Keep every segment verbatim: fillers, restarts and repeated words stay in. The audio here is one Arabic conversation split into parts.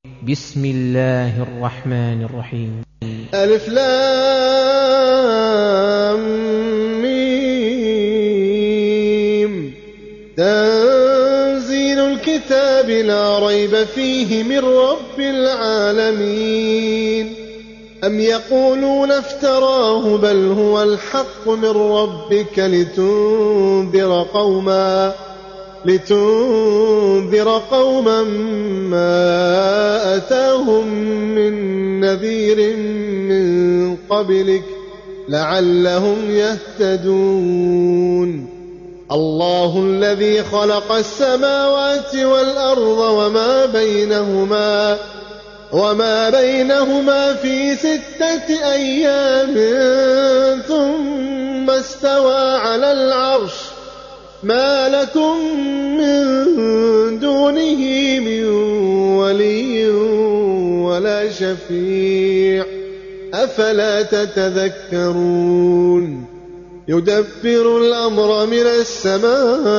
بسم الله الرحمن الرحيم. ألف لام ميم. تنزيل الكتاب لا ريب فيه من رب العالمين. أم يقولون افتراه بل هو الحق من ربك لتنذر قوما لتنذر قوما ما أتاهم من نذير من قبلك لعلهم يهتدون. الله الذي خلق السماوات والأرض وما بينهما وما بينهما في ستة أيام ثم استوى على العرش ما لكم من دونه من ولي ولا شفيع أفلا تتذكرون. يدبر الأمر من السماء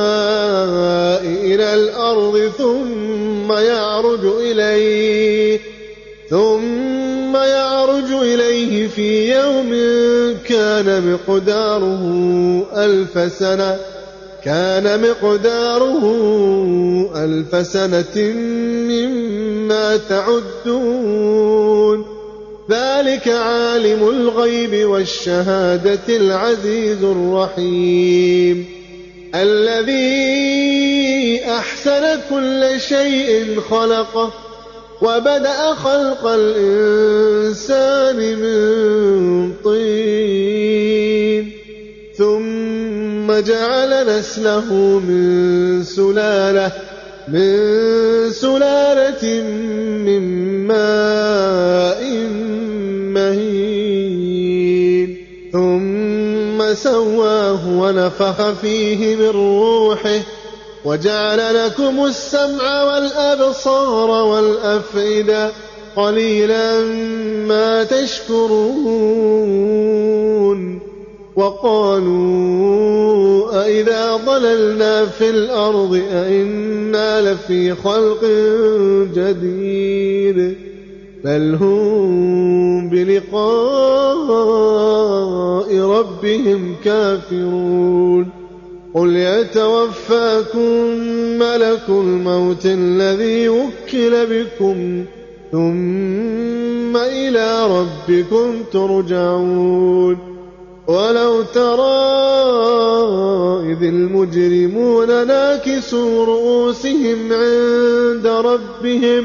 إلى الأرض ثم يعرج إليه ثم يعرج إليه في يوم كان مقداره ألف سنة كان مقداره ألف سنة مما تعدون. ذلك عالم الغيب والشهادة العزيز الرحيم الذي أحسن كل شيء خلقه وبدأ خلق الإنسان من طين ثم جعل نسله من سلالة من سلالة من ماء مهين ثم سواه ونفخ فيه من روحه وجعل لكم السمع والأبصار والأفئدة قليلا ما تشكرون. وقالوا أئذا ضللنا في الأرض أئنا لفي خلق جديد بل هم بلقاء ربهم كافرون. قل يتوفاكم ملك الموت الذي وكل بكم ثم إلى ربكم ترجعون. ولو ترى إذ المجرمون ناكسوا رؤوسهم عند ربهم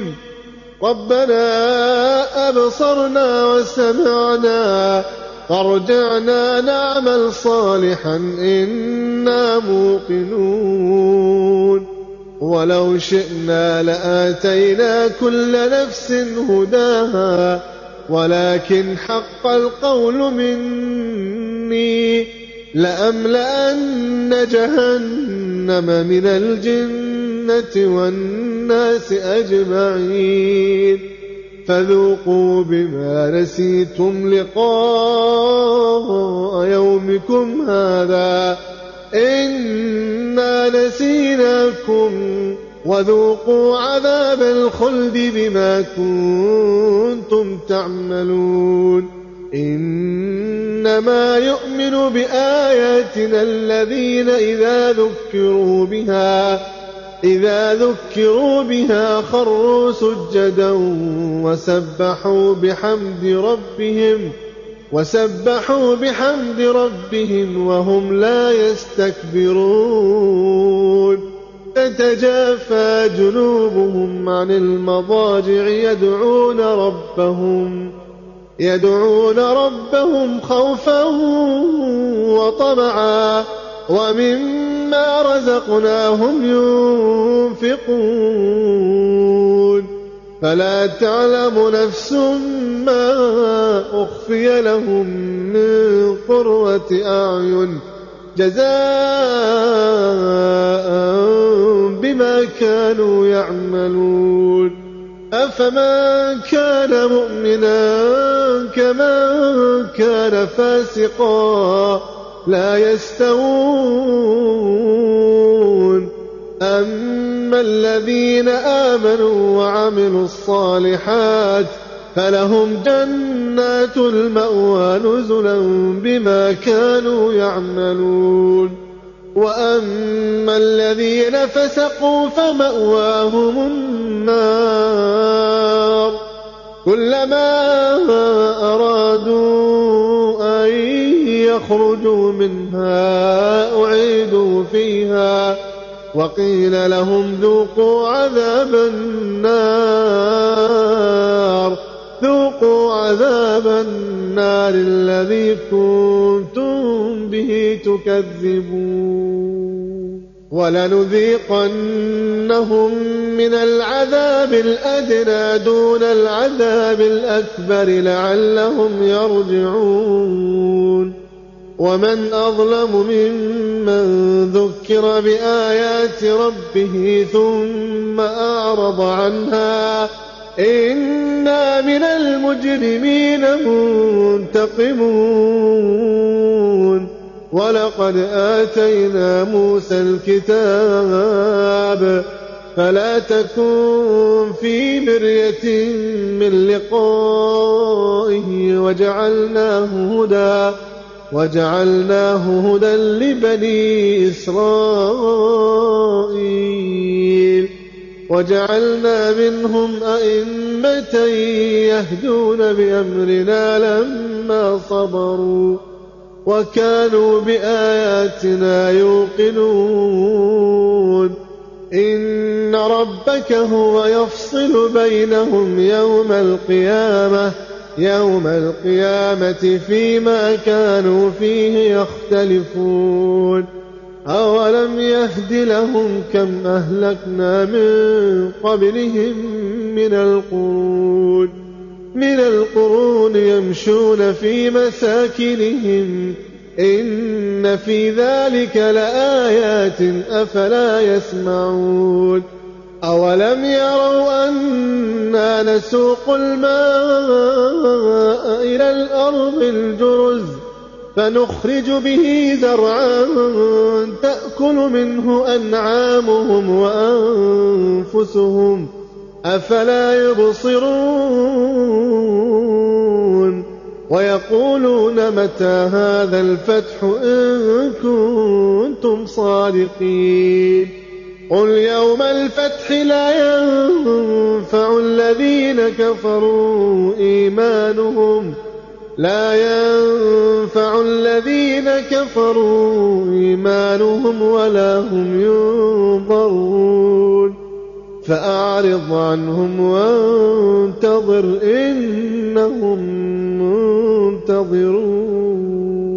ربنا أبصرنا وسمعنا فارجعنا نعمل صالحا إنا موقنون. ولو شئنا لآتينا كل نفس هداها ولكن حق القول مني لأملأن جهنم من الجنة والناس أجمعين. فذوقوا بما نسيتم لقاء يومكم هذا إنا نسيناكم وذوقوا عذاب الخلد بما كنتم تعملون. إنما يؤمن بآياتنا الذين إذا ذكروا بها إذا ذكروا بها خروا سجدا وسبحوا بحمد ربهم وسبحوا بحمد ربهم وهم لا يستكبرون. تتجافى جنوبهم عن المضاجع يدعون ربهم يدعون ربهم خوفا وطمعا ومما رزقناهم ينفقون. فلا تعلم نفس ما أخفي لهم من قرة أعين جزاء بما كانوا يعملون. أفمن كان مؤمنا كمن كان فاسقا لا يستوون. أما وأما الذين آمنوا وعملوا الصالحات فلهم جنات المأوى نزلا بما كانوا يعملون وأما الذين فسقوا فمأواهم النار كلما أرادوا أن يخرجوا منها أعيدوا فيها وقيل لهم ذوقوا عذاب النار ذوقوا عذاب النار الذي كنتم به تكذبون ولنذيقنهم من العذاب الأدنى دون العذاب الأكبر لعلهم يرجعون ومن أظلم ممن ذكر بآيات ربه ثم أعرض عنها إنا من المجرمين منتقمون ولقد آتينا موسى الكتاب فلا تكن في مرية من لقائه وجعلناه هدى وجعلناه هدى لبني إسرائيل وجعلنا منهم أئمة يهدون بأمرنا لما صبروا وكانوا بآياتنا يوقنون إن ربك هو يفصل بينهم يوم القيامة يوم القيامة فيما كانوا فيه يختلفون أولم يهد لهم كم أهلكنا من قبلهم من القرون من القرون يمشون في مساكنهم إن في ذلك لآيات أفلا يسمعون أولم يروا أنا نسوق الماء إلى الأرض الجرز فنخرج به زرعا تأكل منه أنعامهم وأنفسهم أفلا يبصرون ويقولون متى هذا الفتح إن كنتم صادقين قل يوم الفتح لا ينفع الذين كفروا إيمانهم لا ينفع الذين كفروا إيمانهم ولا هم ينظرون فأعرض عنهم وانتظر إنهم منتظرون